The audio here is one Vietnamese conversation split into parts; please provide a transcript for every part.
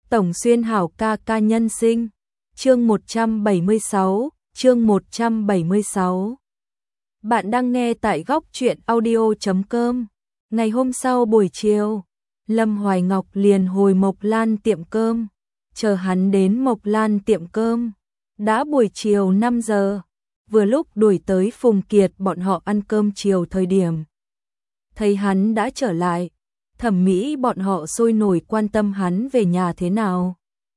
Tổng Xuyên Hảo ca ca nhân sinh. Chương 176, chương 176. Bạn đang nghe tại góc truyện audio.com. Ngày hôm sau buổi chiều, Lâm Hoài Ngọc liền hồi Mộc Lan tiệm cơm, chờ hắn đến Mộc Lan tiệm cơm. Đã buổi chiều 5 giờ, vừa lúc đuổi tới Phùng Kiệt bọn họ ăn cơm chiều thời điểm. Thấy hắn đã trở lại, Thẩm Mỹ bọn họ sôi nổi quan tâm hắn về nhà thế nào.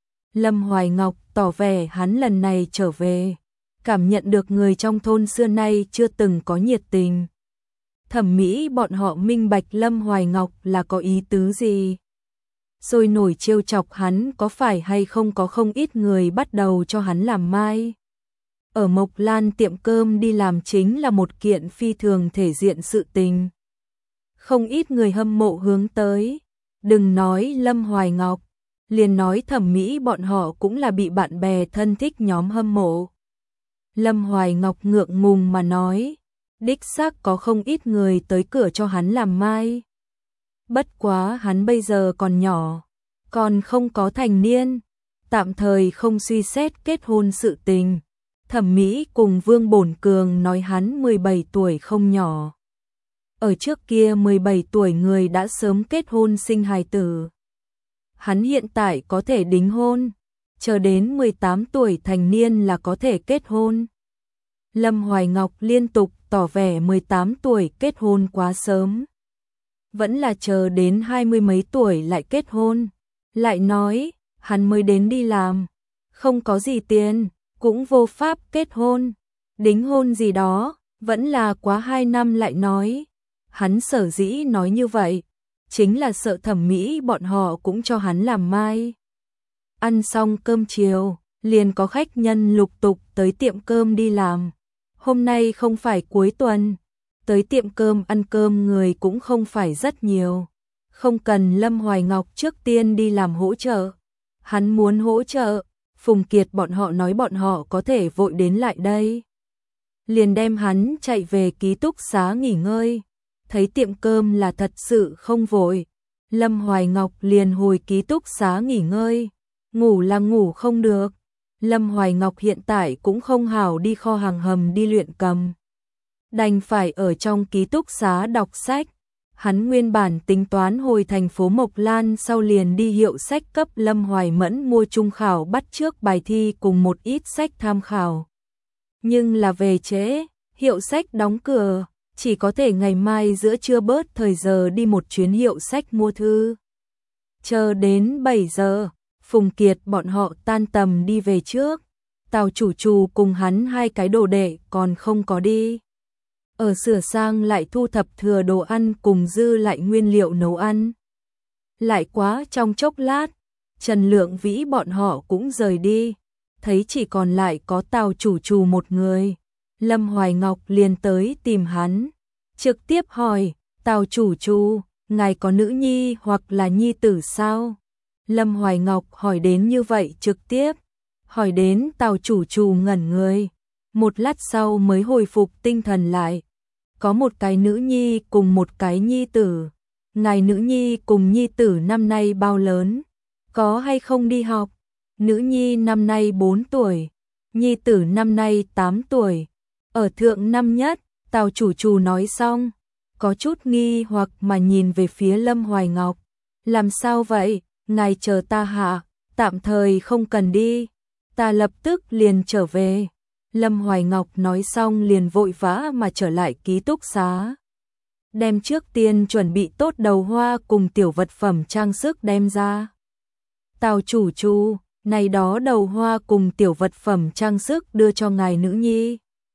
Lâm Hoài Ngọc tỏ vẻ hắn lần này trở về, cảm nhận được người trong thôn xưa nay chưa từng có nhiệt tình. Thẩm Mỹ bọn họ minh bạch Lâm Hoài Ngọc là có ý tứ gì. Sôi nổi trêu chọc hắn có phải hay không có không ít người bắt đầu cho hắn làm mai. Ở Mộc Lan tiệm cơm đi làm chính là một kiện phi thường thể diện sự tình. Không ít người hâm mộ hướng tới, đừng nói Lâm Hoài Ngọc, liền nói Thẩm Mỹ bọn họ cũng là bị bạn bè thân thích nhóm hâm mộ. Lâm Hoài Ngọc ngượng ngùng mà nói, đích xác có không ít người tới cửa cho hắn làm mai. Bất quá hắn bây giờ còn nhỏ, còn không có thành niên, tạm thời không suy xét kết hôn sự tình. Thẩm Mỹ cùng Vương Bổn Cường nói hắn 17 tuổi không nhỏ. Ở trước kia 17 tuổi người đã sớm kết hôn sinh hài tử. Hắn hiện tại có thể đính hôn, chờ đến 18 tuổi thành niên là có thể kết hôn. Lâm Hoài Ngọc liên tục tỏ vẻ 18 tuổi kết hôn quá sớm. Vẫn là chờ đến 20 mấy tuổi lại kết hôn. Lại nói, hắn mới đến đi làm, không có gì tiền, cũng vô pháp kết hôn. Đính hôn gì đó, vẫn là quá 2 năm lại nói. Hắn sở dĩ nói như vậy, chính là sợ Thẩm Mỹ bọn họ cũng cho hắn làm mai. Ăn xong cơm chiều, liền có khách nhân lục tục tới tiệm cơm đi làm. Hôm nay không phải cuối tuần, tới tiệm cơm ăn cơm người cũng không phải rất nhiều. Không cần Lâm Hoài Ngọc trước tiên đi làm hỗ trợ. Hắn muốn hỗ trợ, Phùng Kiệt bọn họ nói bọn họ có thể vội đến lại đây. Liền đem hắn chạy về ký túc xá nghỉ ngơi. Thấy tiệm cơm là thật sự không vội, Lâm Hoài Ngọc liền hồi ký túc xá nghỉ ngơi. Ngủ là ngủ không được, Lâm Hoài Ngọc hiện tại cũng không hảo đi kho hàng hầm đi luyện cầm. Đành phải ở trong ký túc xá đọc sách. Hắn nguyên bản tính toán hồi thành phố Mộc Lan sau liền đi hiệu sách cấp Lâm Hoài Mẫn mua trung khảo bắt trước bài thi cùng một ít sách tham khảo. Nhưng là về trễ, hiệu sách đóng cửa. Chỉ có thể ngày mai giữa trưa bớt thời giờ đi một chuyến hiệu sách mua thư. Chờ đến 7 giờ, Phùng Kiệt bọn họ tan tầm đi về trước. Tào chủ trù cùng hắn hai cái đồ đệ còn không có đi. Ở sửa sang lại thu thập thừa đồ ăn cùng dư lại nguyên liệu nấu ăn. Lại quá trong chốc lát, Trần Lượng Vĩ bọn họ cũng rời đi. Thấy chỉ còn lại có Tào chủ trù một người. Lâm Hoài Ngọc liền tới tìm hắn, trực tiếp hỏi, Tào chủ trù, ngài có nữ nhi hoặc là nhi tử sao? Lâm Hoài Ngọc hỏi đến như vậy trực tiếp, hỏi đến Tào chủ trù ngẩn người, một lát sau mới hồi phục tinh thần lại. Có một cái nữ nhi cùng một cái nhi tử, ngài nữ nhi cùng nhi tử năm nay bao lớn? Có hay không đi học? Nữ nhi năm nay 4 tuổi, nhi tử năm nay 8 tuổi. Ở thượng năm nhất, Tào chủ trù nói xong, có chút nghi hoặc mà nhìn về phía Lâm Hoài Ngọc. Làm sao vậy, ngài chờ ta hạ, tạm thời không cần đi, ta lập tức liền trở về. Lâm Hoài Ngọc nói xong liền vội vã mà trở lại ký túc xá. Đem trước tiên chuẩn bị tốt đầu hoa cùng tiểu vật phẩm trang sức đem ra. Tào chủ trù, này đó đầu hoa cùng tiểu vật phẩm trang sức đưa cho ngài nữ nhi.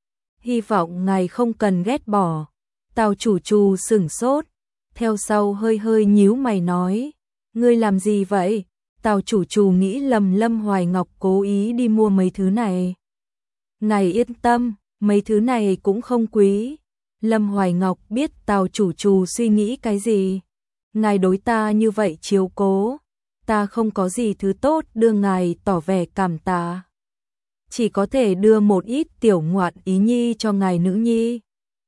Hy vọng ngài không cần ghét bỏ. Tào chủ trù sửng sốt, theo sau hơi hơi nhíu mày nói, ngươi làm gì vậy? Tào chủ trù nghĩ lầm Lâm Hoài Ngọc cố ý đi mua mấy thứ này. Ngài yên tâm, mấy thứ này cũng không quý. Lâm Hoài Ngọc biết Tào chủ trù suy nghĩ cái gì. Ngài đối ta như vậy chiếu cố, ta không có gì thứ tốt đưa ngài tỏ vẻ cảm tạ. Chỉ có thể đưa một ít tiểu ngoạn ý nhi cho ngài nữ nhi.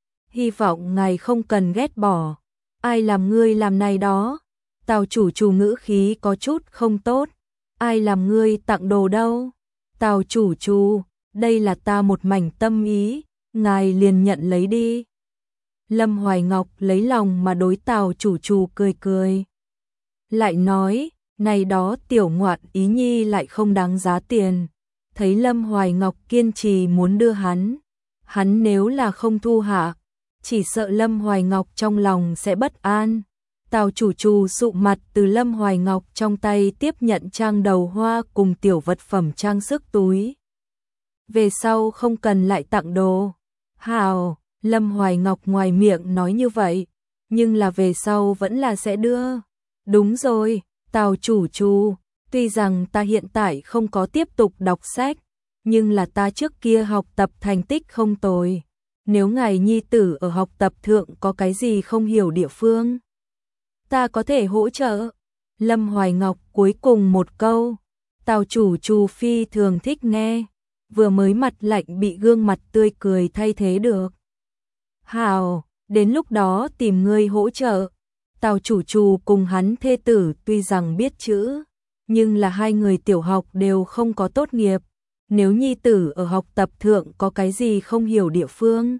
Hy vọng ngài không cần ghét bỏ. Ai làm ngươi làm này đó? Tào chủ trù ngữ khí có chút không tốt. ai làm ngươi tặng đồ đâu? Tào chủ trù, đây là ta một mảnh tâm ý, ngài liền nhận lấy đi. Lâm Hoài Ngọc lấy lòng mà đối Tào chủ trù cười cười. Lại nói, này đó tiểu ngoạn ý nhi lại không đáng giá tiền. Thấy Lâm Hoài Ngọc kiên trì muốn đưa hắn nếu là không thu hạ, chỉ sợ Lâm Hoài Ngọc trong lòng sẽ bất an. Tào chủ trù sụ mặt từ Lâm Hoài Ngọc trong tay tiếp nhận trang đầu hoa cùng tiểu vật phẩm trang sức túi. Về sau không cần lại tặng đồ. Hào, Lâm Hoài Ngọc ngoài miệng nói như vậy, nhưng là về sau vẫn là sẽ đưa. Đúng rồi, Tào chủ trù, tuy rằng ta hiện tại không có tiếp tục đọc sách, nhưng là ta trước kia học tập thành tích không tồi. Nếu ngài nhi tử ở học tập thượng có cái gì không hiểu địa phương, ta có thể hỗ trợ. Lâm Hoài Ngọc cuối cùng một câu, Tào chủ trù phi thường thích nghe, vừa mới mặt lạnh bị gương mặt tươi cười thay thế được. Hào, đến lúc đó tìm ngươi hỗ trợ. Tào chủ trù cùng hắn thê tử tuy rằng biết chữ, nhưng là hai người tiểu học đều không có tốt nghiệp. Nếu nhi tử ở học tập thượng có cái gì không hiểu địa phương,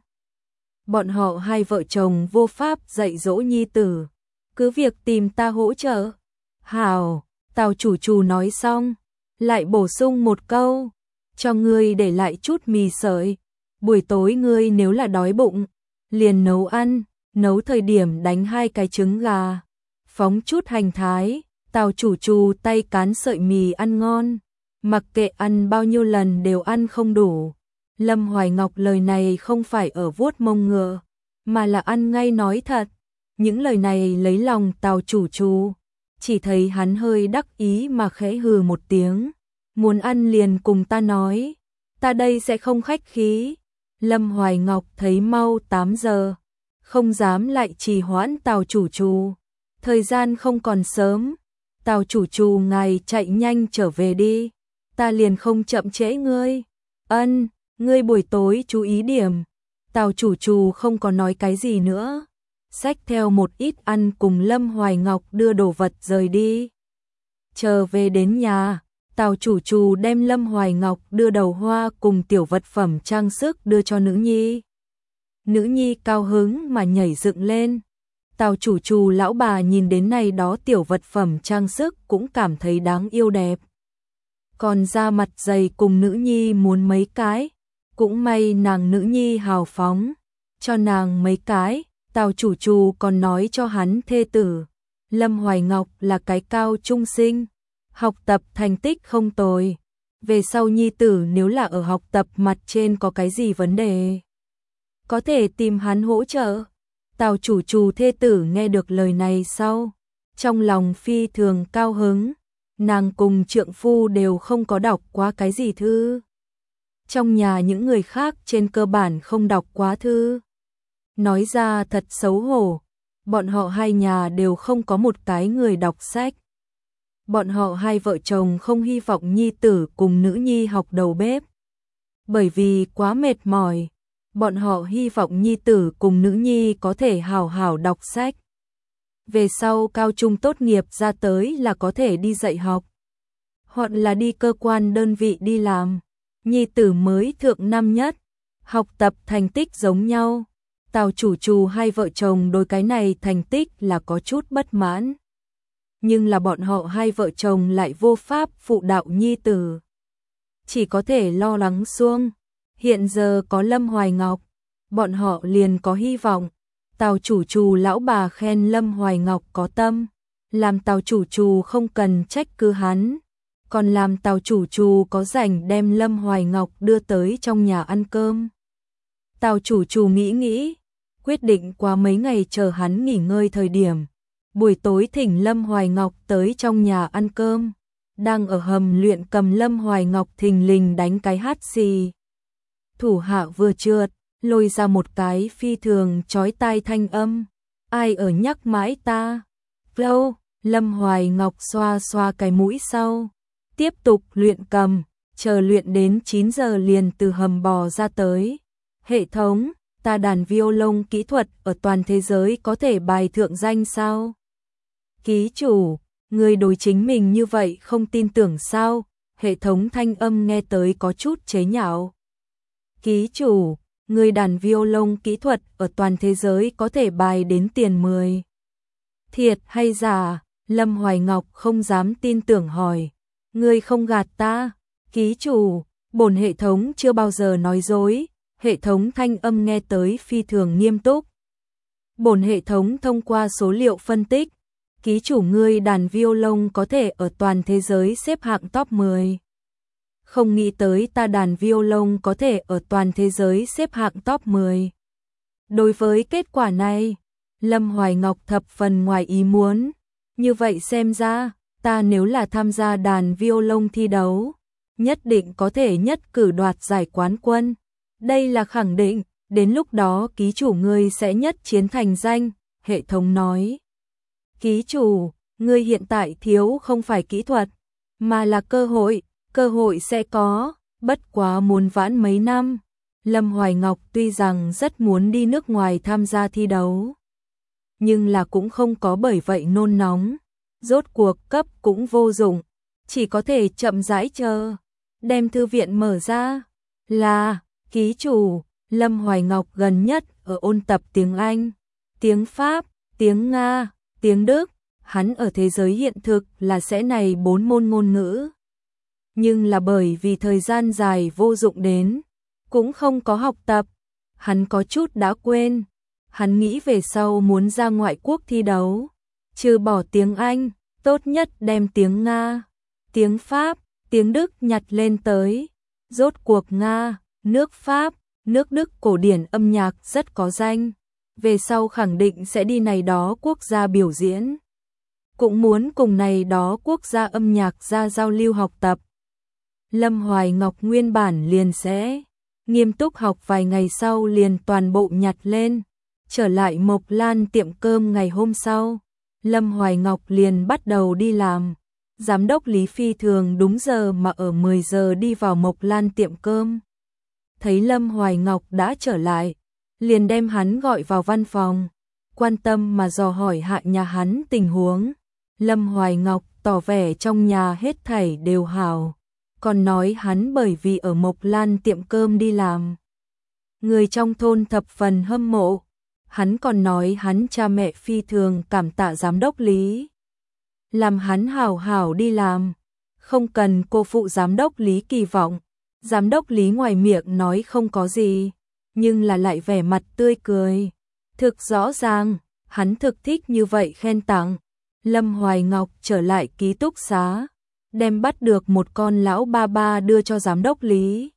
bọn họ hai vợ chồng vô pháp dạy dỗ nhi tử, cứ việc tìm ta hỗ trợ. Hào, Tào chủ trù nói xong, lại bổ sung một câu, cho ngươi để lại chút mì sợi, buổi tối ngươi nếu là đói bụng, liền nấu ăn, nấu thời điểm đánh 2 cái trứng gà, phóng chút hành thái. Tào chủ trù tay cán sợi mì ăn ngon, mặc kệ ăn bao nhiêu lần đều ăn không đủ. Lâm Hoài Ngọc lời này không phải ở vuốt mông ngựa, mà là ăn ngay nói thật. Những lời này lấy lòng Tào chủ trù, chỉ thấy hắn hơi đắc ý mà khẽ hừ một tiếng, muốn ăn liền cùng ta nói, ta đây sẽ không khách khí. Lâm Hoài Ngọc thấy mau 8 giờ, không dám lại trì hoãn Tào chủ trù, thời gian không còn sớm. Tào chủ trù ngài chạy nhanh trở về đi, ta liền không chậm trễ ngươi. Ân, ngươi buổi tối chú ý điểm. Tào chủ trù không có nói cái gì nữa, xách theo một ít ăn cùng Lâm Hoài Ngọc đưa đồ vật rời đi. Chờ về đến nhà, Tào chủ trù đem Lâm Hoài Ngọc đưa đầu hoa cùng tiểu vật phẩm trang sức đưa cho nữ nhi. Nữ nhi cao hứng mà nhảy dựng lên. Tào chủ trù lão bà nhìn đến này đó tiểu vật phẩm trang sức cũng cảm thấy đáng yêu đẹp. Còn da mặt dày cùng nữ nhi muốn mấy cái, cũng may nàng nữ nhi hào phóng, cho nàng mấy cái. Tào chủ trù còn nói cho hắn thê tử, Lâm Hoài Ngọc là cái cao trung sinh, học tập thành tích không tồi. Về sau nhi tử nếu là ở học tập mặt trên có cái gì vấn đề, có thể tìm hắn hỗ trợ. Tào chủ trù thê tử nghe được lời này sau, trong lòng phi thường cao hứng, nàng cùng trượng phu đều không có đọc quá cái gì thư. Trong nhà những người khác trên cơ bản không đọc quá thư. Nói ra thật xấu hổ, bọn họ hai nhà đều không có một cái người đọc sách. Bọn họ hai vợ chồng không hy vọng nhi tử cùng nữ nhi học đầu bếp, bởi vì quá mệt mỏi. Bọn họ hy vọng nhi tử cùng nữ nhi có thể hào hào đọc sách. Về sau cao trung tốt nghiệp ra tới là có thể đi dạy học, hoặc là đi cơ quan đơn vị đi làm. Nhi tử mới thượng năm nhất, học tập thành tích giống nhau. Tào chủ trù hai vợ chồng đối cái này thành tích là có chút bất mãn. Nhưng là bọn họ hai vợ chồng lại vô pháp phụ đạo nhi tử, chỉ có thể lo lắng xuông. Hiện giờ có Lâm Hoài Ngọc, bọn họ liền có hy vọng. Tào chủ trù lão bà khen Lâm Hoài Ngọc có tâm, làm Tào chủ trù không cần trách cứ hắn, còn làm Tào chủ trù có rảnh đem Lâm Hoài Ngọc đưa tới trong nhà ăn cơm. Tào chủ trù nghĩ, quyết định qua mấy ngày chờ hắn nghỉ ngơi thời điểm, buổi tối thỉnh Lâm Hoài Ngọc tới trong nhà ăn cơm. Đang ở hầm luyện cầm Lâm Hoài Ngọc thình lình đánh cái hắt xì. Thủ hạ vừa trượt, lôi ra một cái phi thường chói tai thanh âm. Ai ở nhắc mãi ta? Lâu, Lâm Hoài Ngọc xoa xoa cái mũi sau, tiếp tục luyện cầm, chờ luyện đến 9 giờ liền từ hầm bò ra tới. Hệ thống, ta đàn violon kỹ thuật ở toàn thế giới có thể bài thượng danh sao? Ký chủ, Ngươi đối chính mình như vậy không tin tưởng sao? Hệ thống thanh âm nghe tới có chút chế nhạo. Ký chủ, ngươi đàn violon kỹ thuật ở toàn thế giới có thể bài đến tiền 10. Thiệt hay giả? Lâm Hoài Ngọc không dám tin tưởng hỏi. Ngươi không gạt ta? Ký chủ, bổn hệ thống chưa bao giờ nói dối. Hệ thống thanh âm nghe tới phi thường nghiêm túc. Bổn hệ thống thông qua số liệu phân tích, ký chủ ngươi đàn violon có thể ở toàn thế giới xếp hạng top 10. Không nghĩ tới ta đàn violon có thể ở toàn thế giới xếp hạng top 10. Đối với kết quả này, Lâm Hoài Ngọc thập phần ngoài ý muốn. Như vậy xem ra, ta nếu là tham gia đàn violon thi đấu, nhất định có thể nhất cử đoạt giải quán quân. Đây là khẳng định, đến lúc đó ký chủ ngươi sẽ nhất chiến thành danh, hệ thống nói. Ký chủ, ngươi hiện tại thiếu không phải kỹ thuật, mà là cơ hội sẽ có, bất quá muốn vãn mấy năm. Lâm Hoài Ngọc tuy rằng rất muốn đi nước ngoài tham gia thi đấu, nhưng là cũng không có bởi vậy nôn nóng, rốt cuộc cấp cũng vô dụng, chỉ có thể chậm rãi chờ, đem thư viện mở ra. Là, ký chủ, Lâm Hoài Ngọc gần nhất ở ôn tập tiếng Anh, tiếng Pháp, tiếng Nga, tiếng Đức, hắn ở thế giới hiện thực là sẽ này 4 môn ngôn ngữ. Nhưng là bởi vì thời gian dài vô dụng đến, cũng không có học tập, hắn có chút đã quên. Hắn nghĩ về sau muốn ra ngoại quốc thi đấu, trừ bỏ tiếng Anh, tốt nhất đem tiếng Nga, tiếng Pháp, tiếng Đức nhặt lên tới. Rốt cuộc Nga, nước Pháp, nước Đức cổ điển âm nhạc rất có danh, về sau khẳng định sẽ đi này đó quốc gia biểu diễn. Cũng muốn cùng này đó quốc gia âm nhạc ra giao lưu học tập. Lâm Hoài Ngọc nguyên bản liền sẽ nghiêm túc học vài ngày sau liền toàn bộ nhặt lên. Trở lại Mộc Lan tiệm cơm ngày hôm sau, Lâm Hoài Ngọc liền bắt đầu đi làm. Giám đốc Lý phi thường đúng giờ mà ở 10 giờ đi vào Mộc Lan tiệm cơm. Thấy Lâm Hoài Ngọc đã trở lại, liền đem hắn gọi vào văn phòng, quan tâm mà dò hỏi hạ nhà hắn tình huống. Lâm Hoài Ngọc tỏ vẻ trong nhà hết thảy đều hảo, còn nói hắn bởi vì ở Mộc Lan tiệm cơm đi làm, người trong thôn thập phần hâm mộ. Hắn còn nói hắn cha mẹ phi thường cảm tạ giám đốc Lý, làm hắn hảo hảo đi làm, không cần cô phụ giám đốc Lý kỳ vọng. Giám đốc Lý ngoài miệng nói không có gì, nhưng là lại vẻ mặt tươi cười. Thực rõ ràng, hắn thực thích như vậy khen tặng. Lâm Hoài Ngọc trở lại ký túc xá, đem bắt được một con lão ba ba đưa cho giám đốc Lý.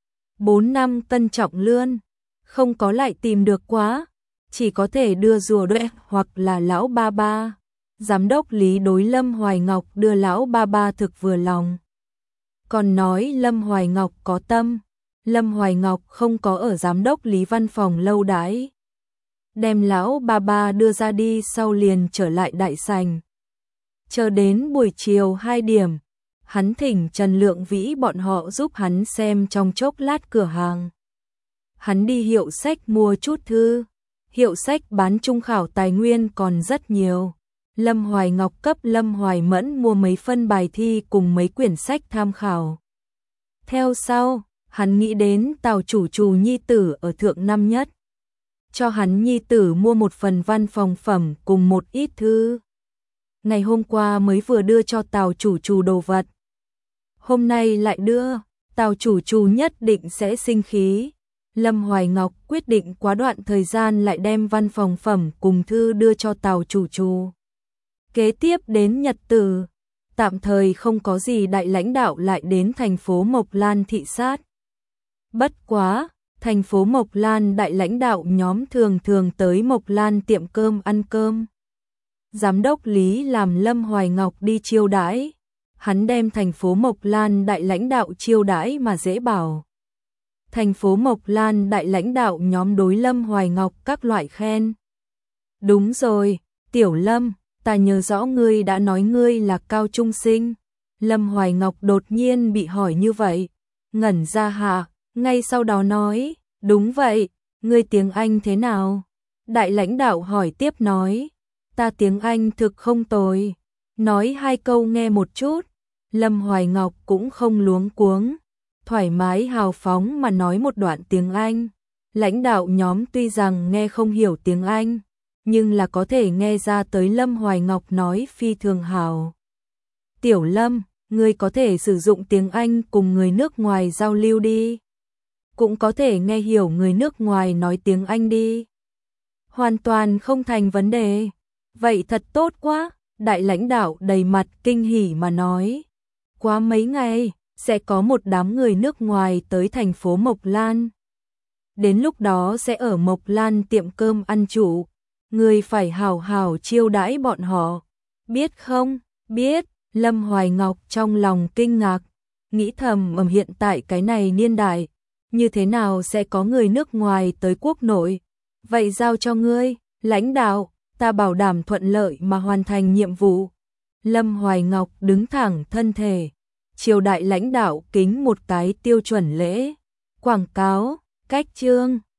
4 năm tân trọng lươn, không có lại tìm được quá, chỉ có thể đưa rùa đuệ hoặc là lão ba ba. Giám đốc Lý đối Lâm Hoài Ngọc đưa lão ba ba thực vừa lòng. Còn nói Lâm Hoài Ngọc có tâm, Lâm Hoài Ngọc không có ở giám đốc Lý văn phòng lâu đãi. Đem lão ba ba đưa ra đi sau liền trở lại đại sảnh. Chờ đến buổi chiều 2 điểm, hắn thỉnh Trần Lượng Vĩ bọn họ giúp hắn xem trong chốc lát cửa hàng. Hắn đi hiệu sách mua chút thư, hiệu sách bán trung khảo tài nguyên còn rất nhiều. Lâm Hoài Ngọc cấp Lâm Hoài Mẫn mua mấy phân bài thi cùng mấy quyển sách tham khảo. Theo sau, hắn nghĩ đến Tào chủ trù nhi tử ở thượng năm nhất. Cho hắn nhi tử mua một phần văn phòng phẩm cùng một ít thư. Ngày hôm qua mới vừa đưa cho Tào chủ trù đồ vật. Hôm nay lại đưa, Tào chủ trù nhất định sẽ sinh khí. Lâm Hoài Ngọc quyết định quá đoạn thời gian lại đem văn phòng phẩm cùng thư đưa cho Tào chủ trù. Kế tiếp đến nhật tử, tạm thời không có gì đại lãnh đạo lại đến thành phố Mộc Lan thị sát. Bất quá, thành phố Mộc Lan đại lãnh đạo nhóm thường thường tới Mộc Lan tiệm cơm ăn cơm. Giám đốc Lý làm Lâm Hoài Ngọc đi chiêu đãi, hắn đem thành phố Mộc Lan đại lãnh đạo chiêu đãi mà dễ bảo. Thành phố Mộc Lan đại lãnh đạo nhóm đối Lâm Hoài Ngọc các loại khen. Đúng rồi, Tiểu Lâm, ta nhớ rõ ngươi đã nói ngươi là cao trung sinh. Lâm Hoài Ngọc đột nhiên bị hỏi như vậy, ngẩn ra hạ, ngay sau đó nói, đúng vậy, ngươi tiếng Anh thế nào? Đại lãnh đạo hỏi tiếp nói, ta tiếng Anh thực không tồi, nói hai câu nghe một chút. Lâm Hoài Ngọc cũng không luống cuống, thoải mái hào phóng mà nói một đoạn tiếng Anh. Lãnh đạo nhóm tuy rằng nghe không hiểu tiếng Anh, nhưng là có thể nghe ra tới Lâm Hoài Ngọc nói phi thường hào. Tiểu Lâm, ngươi có thể sử dụng tiếng Anh cùng người nước ngoài giao lưu đi. Cũng có thể nghe hiểu người nước ngoài nói tiếng Anh đi. Hoàn toàn không thành vấn đề. Vậy thật tốt quá, đại lãnh đạo đầy mặt kinh hỉ mà nói. Quá mấy ngày, sẽ có một đám người nước ngoài tới thành phố Mộc Lan. Đến lúc đó sẽ ở Mộc Lan tiệm cơm ăn chủ. Người phải hào hào chiêu đãi bọn họ. Biết không? Biết. Lâm Hoài Ngọc trong lòng kinh ngạc, nghĩ thầm hiện tại cái này niên đại, như thế nào sẽ có người nước ngoài tới quốc nội. Vậy giao cho ngươi, lãnh đạo, ta bảo đảm thuận lợi mà hoàn thành nhiệm vụ. Lâm Hoài Ngọc đứng thẳng thân thể, triều đại lãnh đạo kính một cái tiêu chuẩn lễ. Quảng cáo, cách chương